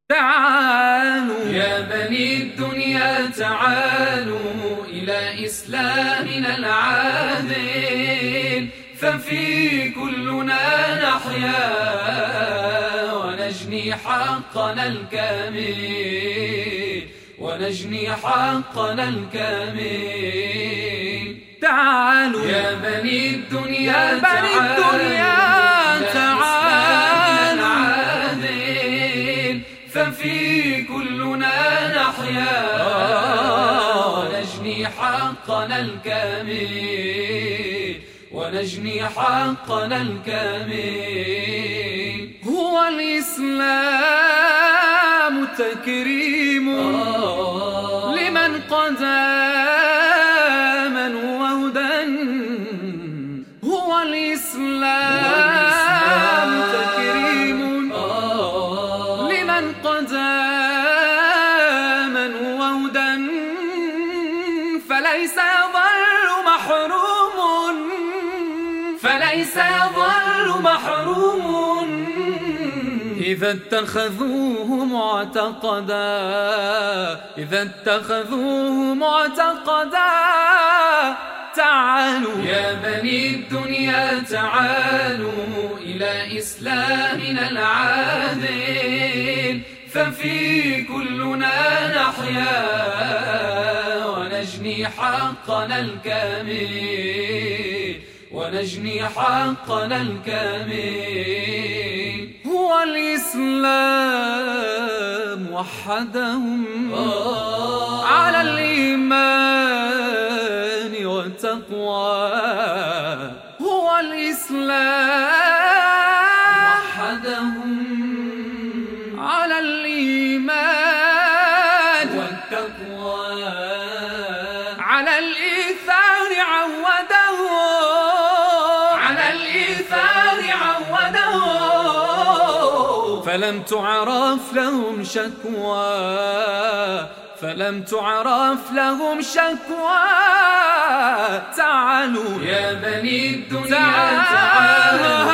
تعالوا يا بني الدنيا، تعالوا إلى إسلامنا العادل، ففي كلنا نحيا ونجني حقنا الكامل، ونجني حقنا الكامل. تعالوا يا بني الدنيا، ففي كلنا نحيا ونجني حقنا الكامل، ونجني حقنا الكامل. هو الإسلام تكريم لمن قد آمنوا وهدى. هو الإسلام تكريم لمن قد آمنوا وهدى، فليس يظل محروم، فليس يظل محروم إذا اتخذوه معتقدا، إذا اتخذوه معتقدا. تعالوا يا بني الدنيا، تعالوا إلى إسلامنا العادل، ففي كلنا نحيا ونجني حقنا الكامل، ونجني حقنا الكامل. هو الإسلام وحدهم على الإيمان والتقوى. هو الإسلام وحدهم على الإيمان والتقوى، على الإيثار عوده، على الإيثار عوده. فلم تعرف لهم شكوى، فلم تعرف لهم شكوى. تعالوا يا بني الدنيا، تعالوا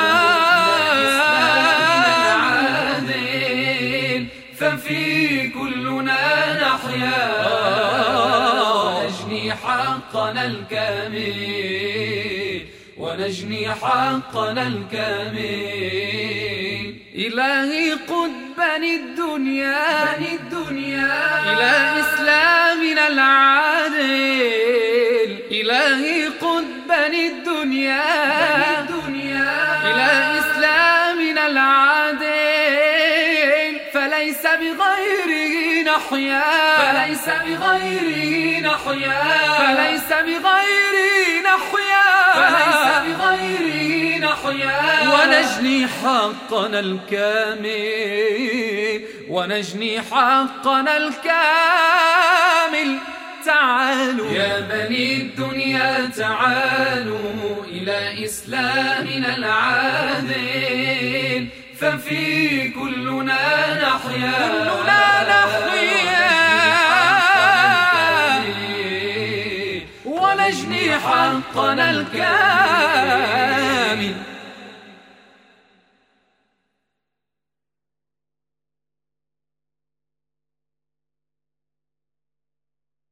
العادل، ففي كلنا نحيا ونجني حقنا الكامل، ونجني حقنا الكامل. إلهي قد بني الدنيا، بني الدنيا إلى إسلامنا العادل. إلهي قد بني الدنيا، بني الدنيا إلى إسلامنا العادل، فليس بغيره نحيا، فليس بغيره نحيا، فليس بغيره نحيا، فليس بغيره نحيا. ونجني حقنا الكامل، ونجني حقنا الكامل. تعالوا يا بني الدنيا، تعالوا إلى إسلامنا العادل، ففي كلنا نحيا، كلنا نحيا ونجني حقنا الكامل.